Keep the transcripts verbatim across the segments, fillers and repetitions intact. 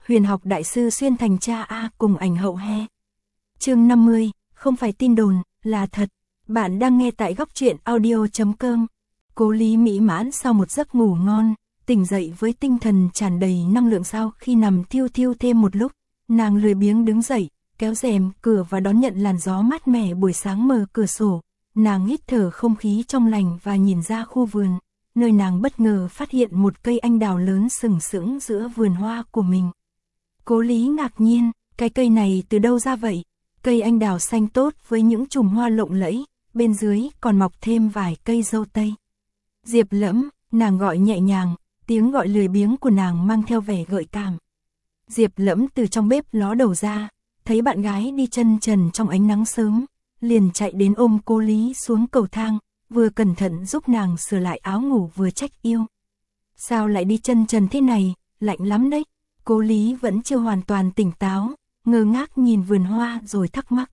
Huyền học đại sư xuyên thành cha A cùng ảnh hậu he. Chương năm mươi, không phải tin đồn, là thật. Bạn đang nghe tại góc truyện audio chấm com. Cố Lý mỹ mãn sau một giấc ngủ ngon, tỉnh dậy với tinh thần tràn đầy năng lượng. Sau khi nằm thiêu thiêu thêm một lúc, nàng lười biếng đứng dậy, kéo rèm cửa và đón nhận làn gió mát mẻ buổi sáng. Mở cửa sổ, nàng hít thở không khí trong lành và nhìn ra khu vườn, nơi nàng bất ngờ phát hiện một cây anh đào lớn sừng sững giữa vườn hoa của mình. Cố Lý ngạc nhiên, cái cây này từ đâu ra vậy? Cây anh đào xanh tốt với những chùm hoa lộng lẫy, bên dưới còn mọc thêm vài cây dâu tây. Diệp Lẫm, nàng gọi nhẹ nhàng, tiếng gọi lười biếng của nàng mang theo vẻ gợi cảm. Diệp Lẫm từ trong bếp ló đầu ra, thấy bạn gái đi chân trần trong ánh nắng sớm, liền chạy đến ôm Cố Lý xuống cầu thang, vừa cẩn thận giúp nàng sửa lại áo ngủ vừa trách yêu. Sao lại đi chân trần thế này, lạnh lắm đấy. Cố Lý vẫn chưa hoàn toàn tỉnh táo, ngơ ngác nhìn vườn hoa rồi thắc mắc.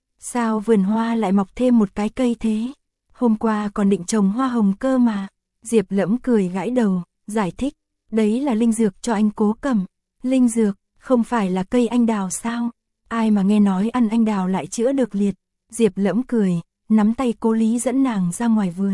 Sao vườn hoa lại mọc thêm một cái cây thế? Hôm qua còn định trồng hoa hồng cơ mà. Diệp Lẫm cười gãi đầu, giải thích, đấy là linh dược cho anh Cố cầm. Linh dược, không phải là cây anh đào sao? Ai mà nghe nói ăn anh đào lại chữa được liệt. Diệp Lẫm cười, nắm tay Cố Lý dẫn nàng ra ngoài vườn.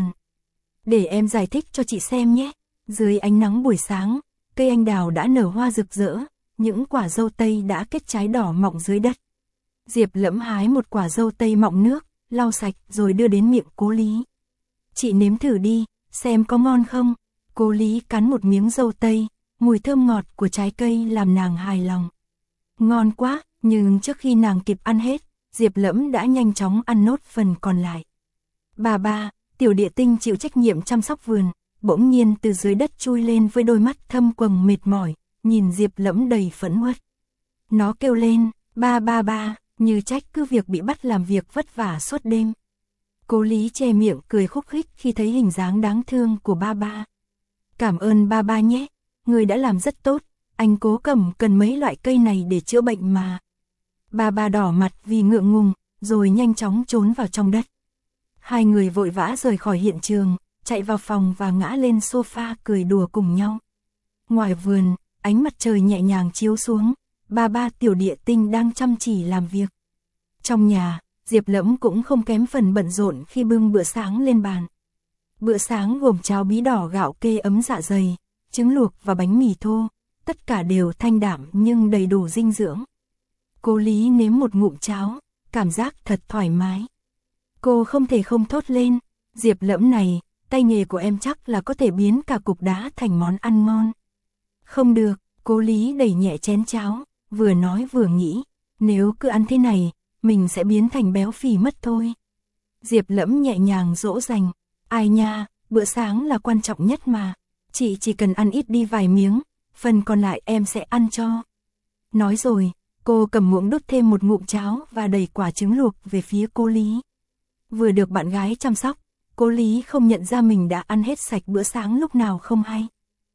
Để em giải thích cho chị xem nhé. Dưới ánh nắng buổi sáng, cây anh đào đã nở hoa rực rỡ, những quả dâu tây đã kết trái đỏ mọng dưới đất. Diệp Lẫm hái một quả dâu tây mọng nước, lau sạch rồi đưa đến miệng Cố Lý. Chị nếm thử đi, xem có ngon không? Cố Lý cắn một miếng dâu tây, mùi thơm ngọt của trái cây làm nàng hài lòng. Ngon quá, nhưng trước khi nàng kịp ăn hết, Diệp Lẫm đã nhanh chóng ăn nốt phần còn lại. Bà ba, tiểu địa tinh chịu trách nhiệm chăm sóc vườn, bỗng nhiên từ dưới đất chui lên với đôi mắt thâm quầng mệt mỏi, nhìn Diệp Lẫm đầy phẫn uất. Nó kêu lên, ba ba ba, như trách cứ việc bị bắt làm việc vất vả suốt đêm. Cố Lý che miệng cười khúc khích khi thấy hình dáng đáng thương của ba ba. Cảm ơn ba ba nhé, người đã làm rất tốt, anh Cố cầm cần mấy loại cây này để chữa bệnh mà. Ba ba đỏ mặt vì ngượng ngùng, rồi nhanh chóng trốn vào trong đất. Hai người vội vã rời khỏi hiện trường, chạy vào phòng và ngã lên sofa cười đùa cùng nhau. Ngoài vườn, ánh mặt trời nhẹ nhàng chiếu xuống, ba ba tiểu địa tinh đang chăm chỉ làm việc. Trong nhà, Diệp Lẫm cũng không kém phần bận rộn khi bưng bữa sáng lên bàn. Bữa sáng gồm cháo bí đỏ gạo kê ấm dạ dày, trứng luộc và bánh mì thô, tất cả đều thanh đạm nhưng đầy đủ dinh dưỡng. Cố Lý nếm một ngụm cháo, cảm giác thật thoải mái. Cô không thể không thốt lên, Diệp Lẫm này, tay nghề của em chắc là có thể biến cả cục đá thành món ăn ngon. Không được, Cố Lý đẩy nhẹ chén cháo, vừa nói vừa nghĩ, nếu cứ ăn thế này, mình sẽ biến thành béo phì mất thôi. Diệp Lẫm nhẹ nhàng dỗ dành, ai nha, bữa sáng là quan trọng nhất mà, chị chỉ cần ăn ít đi vài miếng, phần còn lại em sẽ ăn cho. Nói rồi, cô cầm muỗng đút thêm một ngụm cháo và đẩy quả trứng luộc về phía Cố Lý. Vừa được bạn gái chăm sóc, Cố Lý không nhận ra mình đã ăn hết sạch bữa sáng lúc nào không hay.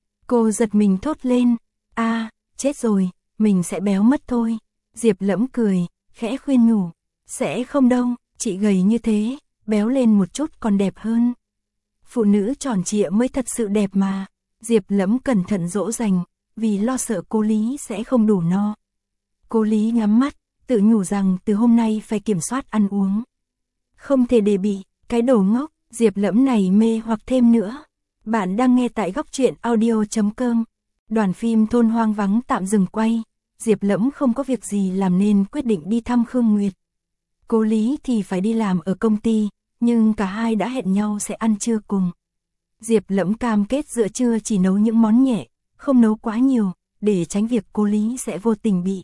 Cô giật mình thốt lên, a, à, chết rồi, mình sẽ béo mất thôi. Diệp Lẫm cười, khẽ khuyên nhủ, sẽ không đâu, chị gầy như thế, béo lên một chút còn đẹp hơn. Phụ nữ tròn trịa mới thật sự đẹp mà. Diệp Lẫm cẩn thận dỗ dành, vì lo sợ Cố Lý sẽ không đủ no. Cố Lý nhắm mắt, tự nhủ rằng từ hôm nay phải kiểm soát ăn uống. Không thể để bị cái đồ ngốc Diệp Lẫm này mê hoặc thêm nữa. Bạn đang nghe tại góc truyện audio chấm com. Đoàn phim Thôn Hoang Vắng tạm dừng quay. Diệp Lẫm không có việc gì làm nên quyết định đi thăm Khương Nguyệt. Cố Lý thì phải đi làm ở công ty, nhưng cả hai đã hẹn nhau sẽ ăn trưa cùng. Diệp Lẫm cam kết giữa trưa chỉ nấu những món nhẹ, không nấu quá nhiều, để tránh việc Cố Lý sẽ vô tình bị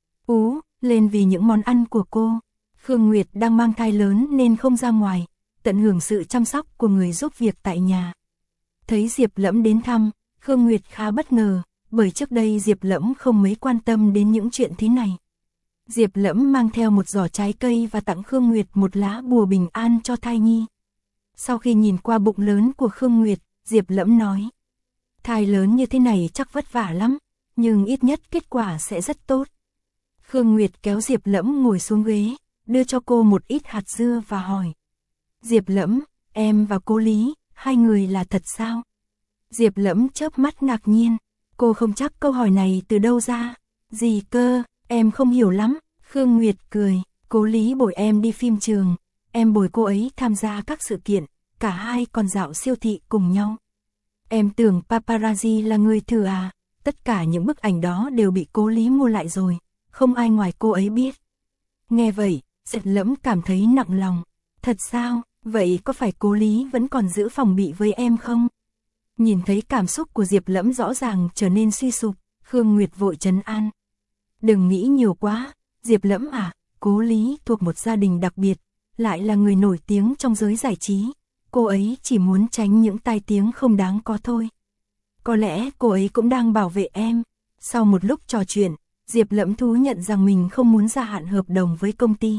ú lên vì những món ăn của cô. Khương Nguyệt đang mang thai lớn nên không ra ngoài, tận hưởng sự chăm sóc của người giúp việc tại nhà. Thấy Diệp Lẫm đến thăm, Khương Nguyệt khá bất ngờ, bởi trước đây Diệp Lẫm không mấy quan tâm đến những chuyện thế này. Diệp Lẫm mang theo một giỏ trái cây và tặng Khương Nguyệt một lá bùa bình an cho thai nhi. Sau khi nhìn qua bụng lớn của Khương Nguyệt, Diệp Lẫm nói, thai lớn như thế này chắc vất vả lắm, nhưng ít nhất kết quả sẽ rất tốt. Khương Nguyệt kéo Diệp Lẫm ngồi xuống ghế, đưa cho cô một ít hạt dưa và hỏi, Diệp Lẫm, em và Cố Lý, hai người là thật sao? Diệp Lẫm chớp mắt ngạc nhiên, cô không chắc câu hỏi này từ đâu ra. Gì cơ, em không hiểu lắm. Khương Nguyệt cười, Cố Lý bồi em đi phim trường, em bồi cô ấy tham gia các sự kiện, cả hai còn dạo siêu thị cùng nhau. Em tưởng paparazzi là người thừa à, tất cả những bức ảnh đó đều bị Cố Lý mua lại rồi, không ai ngoài cô ấy biết. Nghe vậy, Diệp Lẫm cảm thấy nặng lòng. Thật sao, vậy có phải Cố Lý vẫn còn giữ phòng bị với em không? Nhìn thấy cảm xúc của Diệp Lẫm rõ ràng trở nên suy sụp, Khương Nguyệt vội trấn an. Đừng nghĩ nhiều quá, Diệp Lẫm à, Cố Lý thuộc một gia đình đặc biệt, lại là người nổi tiếng trong giới giải trí. Cô ấy chỉ muốn tránh những tai tiếng không đáng có thôi. Có lẽ cô ấy cũng đang bảo vệ em. Sau một lúc trò chuyện, Diệp Lẫm thú nhận rằng mình không muốn gia hạn hợp đồng với công ty.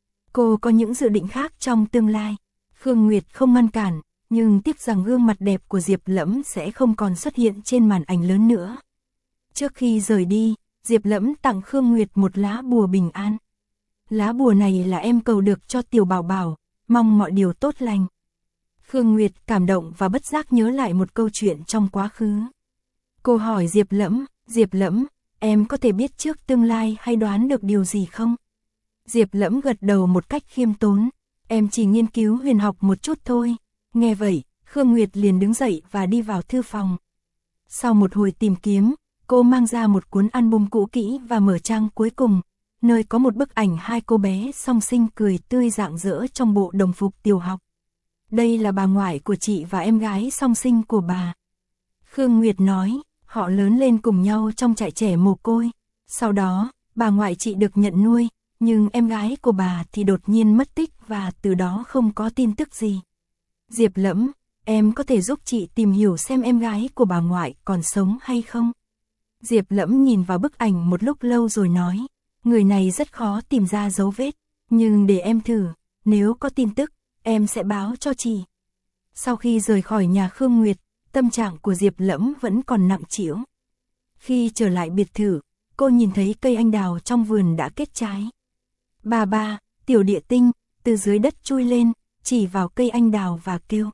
Cô có những dự định khác trong tương lai. Khương Nguyệt không ngăn cản, nhưng tiếc rằng gương mặt đẹp của Diệp Lẫm sẽ không còn xuất hiện trên màn ảnh lớn nữa. Trước khi rời đi, Diệp Lẫm tặng Khương Nguyệt một lá bùa bình an. Lá bùa này là em cầu được cho Tiểu Bảo Bảo, mong mọi điều tốt lành. Khương Nguyệt cảm động và bất giác nhớ lại một câu chuyện trong quá khứ. Cô hỏi Diệp Lẫm, Diệp Lẫm, em có thể biết trước tương lai hay đoán được điều gì không? Diệp Lẫm gật đầu một cách khiêm tốn, em chỉ nghiên cứu huyền học một chút thôi. Nghe vậy, Khương Nguyệt liền đứng dậy và đi vào thư phòng. Sau một hồi tìm kiếm, cô mang ra một cuốn album cũ kỹ và mở trang cuối cùng, nơi có một bức ảnh hai cô bé song sinh cười tươi rạng rỡ trong bộ đồng phục tiểu học. Đây là bà ngoại của chị và em gái song sinh của bà. Khương Nguyệt nói, họ lớn lên cùng nhau trong trại trẻ mồ côi. Sau đó, bà ngoại chị được nhận nuôi, nhưng em gái của bà thì đột nhiên mất tích và từ đó không có tin tức gì. Diệp Lẫm, em có thể giúp chị tìm hiểu xem em gái của bà ngoại còn sống hay không? Diệp Lẫm nhìn vào bức ảnh một lúc lâu rồi nói, người này rất khó tìm ra dấu vết, nhưng để em thử, nếu có tin tức, em sẽ báo cho chị. Sau khi rời khỏi nhà Khương Nguyệt, tâm trạng của Diệp Lẫm vẫn còn nặng trĩu. Khi trở lại biệt thự, cô nhìn thấy cây anh đào trong vườn đã kết trái. Bà ba, Tiểu Địa Tinh, từ dưới đất chui lên, chỉ vào cây anh đào và kêu.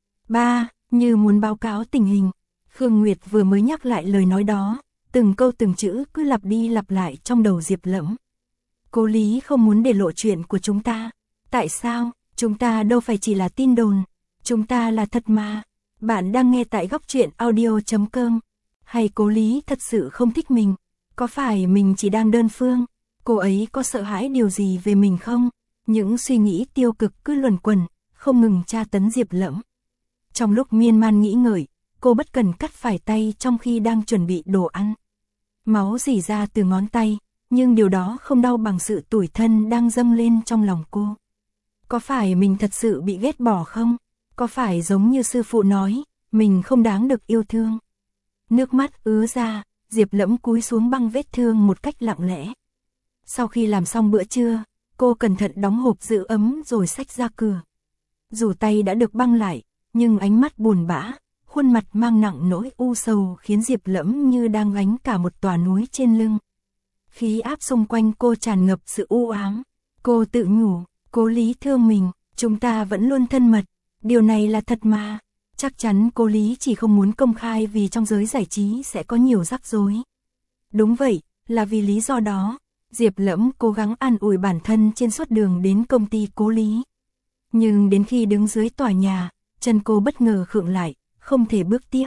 Ba, như muốn báo cáo tình hình. Khương Nguyệt vừa mới nhắc lại lời nói đó, từng câu từng chữ cứ lặp đi lặp lại trong đầu Diệp Lẫm. Cố Lý không muốn để lộ chuyện của chúng ta. Tại sao? Chúng ta đâu phải chỉ là tin đồn. Chúng ta là thật mà. Bạn đang nghe tại góc truyện audio chấm com. Hay Cố Lý thật sự không thích mình? Có phải mình chỉ đang đơn phương? Cô ấy có sợ hãi điều gì về mình không? Những suy nghĩ tiêu cực cứ luẩn quẩn, không ngừng tra tấn Diệp Lẫm. Trong lúc miên man nghĩ ngợi, cô bất cần cắt phải tay trong khi đang chuẩn bị đồ ăn. Máu rỉ ra từ ngón tay, nhưng điều đó không đau bằng sự tủi thân đang dâng lên trong lòng cô. Có phải mình thật sự bị ghét bỏ không? Có phải giống như sư phụ nói, mình không đáng được yêu thương? Nước mắt ứa ra, Diệp Lẫm cúi xuống băng vết thương một cách lặng lẽ. Sau khi làm xong bữa trưa, cô cẩn thận đóng hộp giữ ấm rồi xách ra cửa. Dù tay đã được băng lại, nhưng ánh mắt buồn bã, khuôn mặt mang nặng nỗi u sầu khiến Diệp Lẫm như đang gánh cả một tòa núi trên lưng. Khí áp xung quanh cô tràn ngập sự u ám. Cô tự nhủ, Cố Lý thương mình, chúng ta vẫn luôn thân mật. Điều này là thật mà. Chắc chắn Cố Lý chỉ không muốn công khai vì trong giới giải trí sẽ có nhiều rắc rối. Đúng vậy, là vì lý do đó, Diệp Lẫm cố gắng an ủi bản thân trên suốt đường đến công ty Cố Lý. Nhưng đến khi đứng dưới tòa nhà, chân cô bất ngờ khựng lại, không thể bước tiếp.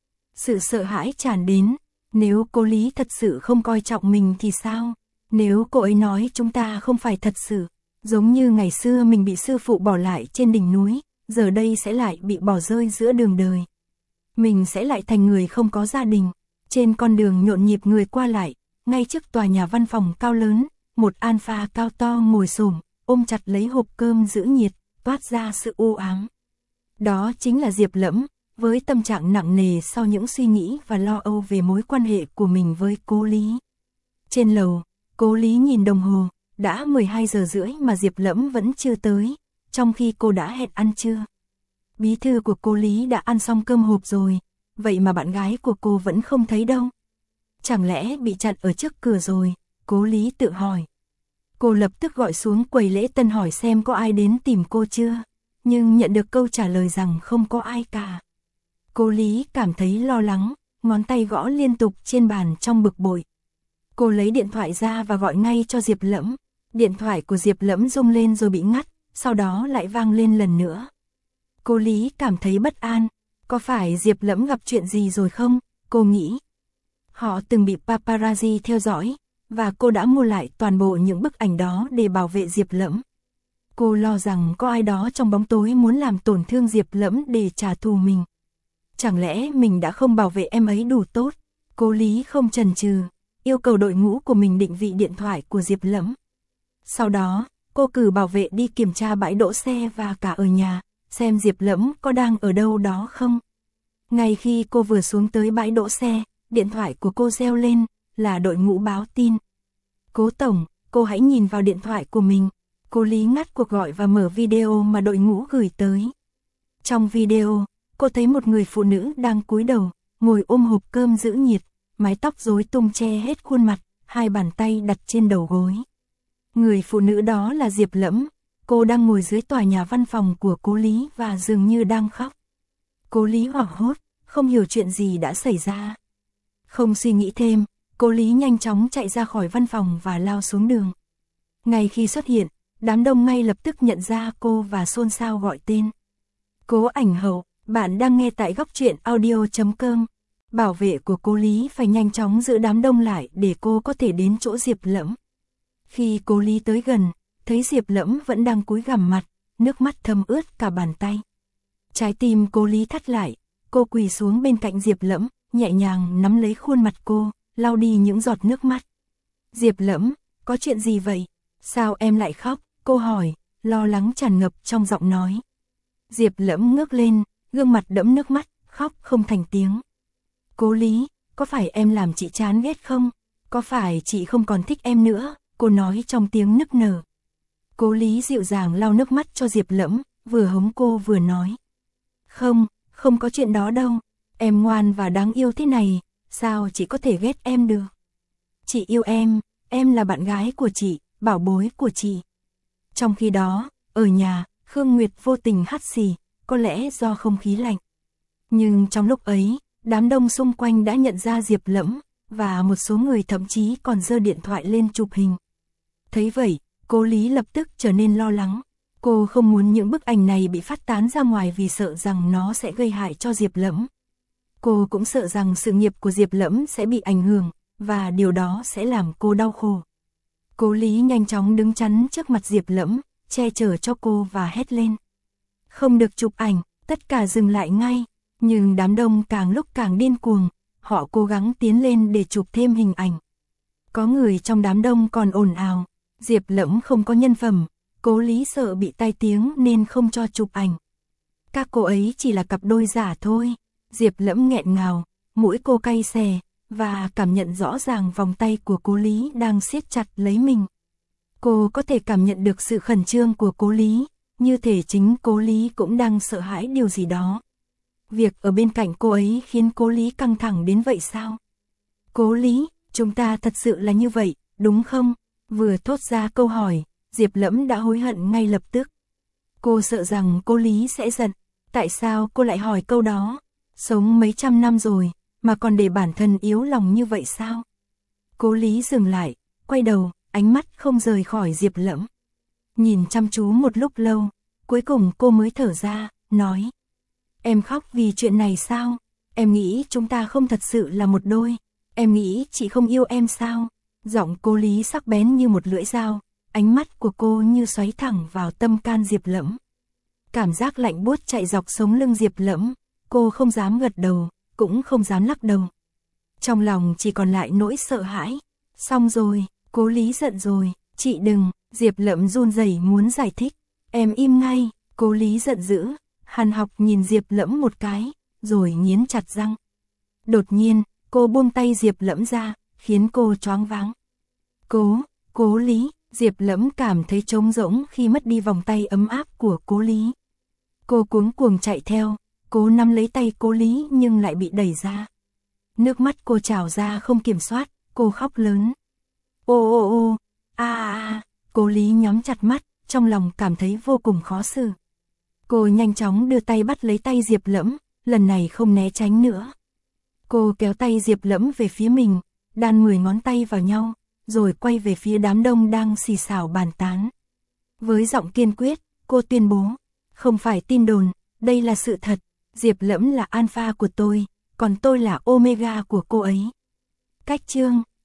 Sự sợ hãi tràn đến, nếu Cố Lý thật sự không coi trọng mình thì sao? Nếu cô ấy nói chúng ta không phải thật sự, giống như ngày xưa mình bị sư phụ bỏ lại trên đỉnh núi, giờ đây sẽ lại bị bỏ rơi giữa đường đời. Mình sẽ lại thành người không có gia đình, trên con đường nhộn nhịp người qua lại, ngay trước tòa nhà văn phòng cao lớn, một alpha cao to ngồi xổm, ôm chặt lấy hộp cơm giữ nhiệt, toát ra sự u ám. Đó chính là Diệp Lẫm, với tâm trạng nặng nề sau những suy nghĩ và lo âu về mối quan hệ của mình với Cố Lý. Trên lầu, Cố Lý nhìn đồng hồ, đã mười hai giờ rưỡi mà Diệp Lẫm vẫn chưa tới, trong khi cô đã hẹn ăn trưa. Bí thư của Cố Lý đã ăn xong cơm hộp rồi, vậy mà bạn gái của cô vẫn không thấy đâu. Chẳng lẽ bị chặn ở trước cửa rồi, Cố Lý tự hỏi. Cô lập tức gọi xuống quầy lễ tân hỏi xem có ai đến tìm cô chưa, nhưng nhận được câu trả lời rằng không có ai cả. Cố Lý cảm thấy lo lắng, ngón tay gõ liên tục trên bàn trong bực bội. Cô lấy điện thoại ra và gọi ngay cho Diệp Lẫm. Điện thoại của Diệp Lẫm rung lên rồi bị ngắt, sau đó lại vang lên lần nữa. Cô Lý cảm thấy bất an, có phải Diệp Lẫm gặp chuyện gì rồi không? Cô nghĩ. Họ từng bị paparazzi theo dõi, và cô đã mua lại toàn bộ những bức ảnh đó để bảo vệ Diệp Lẫm. Cô lo rằng có ai đó trong bóng tối muốn làm tổn thương Diệp Lẫm để trả thù mình. Chẳng lẽ mình đã không bảo vệ em ấy đủ tốt? Cô Lý không chần chừ, yêu cầu đội ngũ của mình định vị điện thoại của Diệp Lẫm. Sau đó, cô cử bảo vệ đi kiểm tra bãi đỗ xe và cả ở nhà, xem Diệp Lẫm có đang ở đâu đó không. Ngay khi cô vừa xuống tới bãi đỗ xe, điện thoại của cô reo lên, là đội ngũ báo tin. Cố tổng, cô hãy nhìn vào điện thoại của mình. Cô Lý ngắt cuộc gọi và mở video mà đội ngũ gửi tới. Trong video, cô thấy một người phụ nữ đang cúi đầu, ngồi ôm hộp cơm giữ nhiệt, mái tóc rối tung che hết khuôn mặt, hai bàn tay đặt trên đầu gối. Người phụ nữ đó là Diệp Lẫm, cô đang ngồi dưới tòa nhà văn phòng của cô Lý và dường như đang khóc. Cô Lý hoảng hốt, không hiểu chuyện gì đã xảy ra. Không suy nghĩ thêm, cô Lý nhanh chóng chạy ra khỏi văn phòng và lao xuống đường. Ngay khi xuất hiện, đám đông ngay lập tức nhận ra cô và xôn xao gọi tên. Cố Ảnh Hậu, bạn đang nghe tại góc truyện audio chấm com. Bảo vệ của cô Lý phải nhanh chóng giữ đám đông lại để cô có thể đến chỗ Diệp Lẫm. Khi cô Lý tới gần, thấy Diệp Lẫm vẫn đang cúi gằm mặt, nước mắt thấm ướt cả bàn tay. Trái tim cô Lý thắt lại, cô quỳ xuống bên cạnh Diệp Lẫm, nhẹ nhàng nắm lấy khuôn mặt cô, lau đi những giọt nước mắt. Diệp Lẫm, có chuyện gì vậy? Sao em lại khóc? Cô hỏi, lo lắng tràn ngập trong giọng nói. Diệp Lẫm ngước lên, gương mặt đẫm nước mắt, khóc không thành tiếng. Cô Lý, có phải em làm chị chán ghét không? Có phải chị không còn thích em nữa? Cô nói trong tiếng nức nở. Cô Lý dịu dàng lau nước mắt cho Diệp Lẫm, vừa hống cô vừa nói. Không, không có chuyện đó đâu. Em ngoan và đáng yêu thế này, sao chị có thể ghét em được? Chị yêu em, em là bạn gái của chị, bảo bối của chị. Trong khi đó, ở nhà, Khương Nguyệt vô tình hắt xì, có lẽ do không khí lạnh. Nhưng trong lúc ấy, đám đông xung quanh đã nhận ra Diệp Lẫm, và một số người thậm chí còn giơ điện thoại lên chụp hình. Thấy vậy, cô Lý lập tức trở nên lo lắng. Cô không muốn những bức ảnh này bị phát tán ra ngoài vì sợ rằng nó sẽ gây hại cho Diệp Lẫm. Cô cũng sợ rằng sự nghiệp của Diệp Lẫm sẽ bị ảnh hưởng, và điều đó sẽ làm cô đau khổ. Cô Lý nhanh chóng đứng chắn trước mặt Diệp Lẫm, che chở cho cô và hét lên. Không được chụp ảnh, tất cả dừng lại ngay. Nhưng đám đông càng lúc càng điên cuồng, họ cố gắng tiến lên để chụp thêm hình ảnh. Có người trong đám đông còn ồn ào, Diệp Lẫm không có nhân phẩm, Cố Lý sợ bị tai tiếng nên không cho chụp ảnh. Các cô ấy chỉ là cặp đôi giả thôi. Diệp Lẫm nghẹn ngào, mũi cô cay xè, và cảm nhận rõ ràng vòng tay của Cố Lý đang siết chặt lấy mình. Cô có thể cảm nhận được sự khẩn trương của Cố Lý, như thể chính Cố Lý cũng đang sợ hãi điều gì đó. Việc ở bên cạnh cô ấy khiến Cố Lý căng thẳng đến vậy sao? Cố Lý, chúng ta thật sự là như vậy, đúng không? Vừa thốt ra câu hỏi, Diệp Lẫm đã hối hận ngay lập tức. Cô sợ rằng Cố Lý sẽ giận. Tại sao cô lại hỏi câu đó? Sống mấy trăm năm rồi, mà còn để bản thân yếu lòng như vậy sao? Cố Lý dừng lại, quay đầu, ánh mắt không rời khỏi Diệp Lẫm. Nhìn chăm chú một lúc lâu, cuối cùng cô mới thở ra, nói. Em khóc vì chuyện này sao? Em nghĩ chúng ta không thật sự là một đôi. Em nghĩ chị không yêu em sao? Giọng Cố Lý sắc bén như một lưỡi dao, ánh mắt của cô như xoáy thẳng vào tâm can Diệp Lẫm. Cảm giác lạnh buốt chạy dọc sống lưng Diệp Lẫm, cô không dám gật đầu, cũng không dám lắc đầu. Trong lòng chỉ còn lại nỗi sợ hãi. Xong rồi, Cố Lý giận rồi, chị đừng, Diệp Lẫm run rẩy muốn giải thích. Em im ngay, Cố Lý giận dữ, hằn học nhìn Diệp Lẫm một cái, rồi nghiến chặt răng. Đột nhiên, cô buông tay Diệp Lẫm ra, khiến cô choáng váng. Cố, Cố Lý, Diệp Lẫm cảm thấy trống rỗng khi mất đi vòng tay ấm áp của Cố Lý. Cô cuống cuồng chạy theo, cố nắm lấy tay Cố Lý nhưng lại bị đẩy ra. Nước mắt cô trào ra không kiểm soát, cô khóc lớn. Ô ô ô, a a a, Cố Lý nhắm chặt mắt, trong lòng cảm thấy vô cùng khó xử. Cô nhanh chóng đưa tay bắt lấy tay Diệp Lẫm, lần này không né tránh nữa. Cô kéo tay Diệp Lẫm về phía mình, đan mười ngón tay vào nhau, rồi quay về phía đám đông đang xì xào bàn tán. Với giọng kiên quyết, cô tuyên bố, không phải tin đồn, đây là sự thật, Diệp Lẫm là alpha của tôi, còn tôi là omega của cô ấy. Cách chương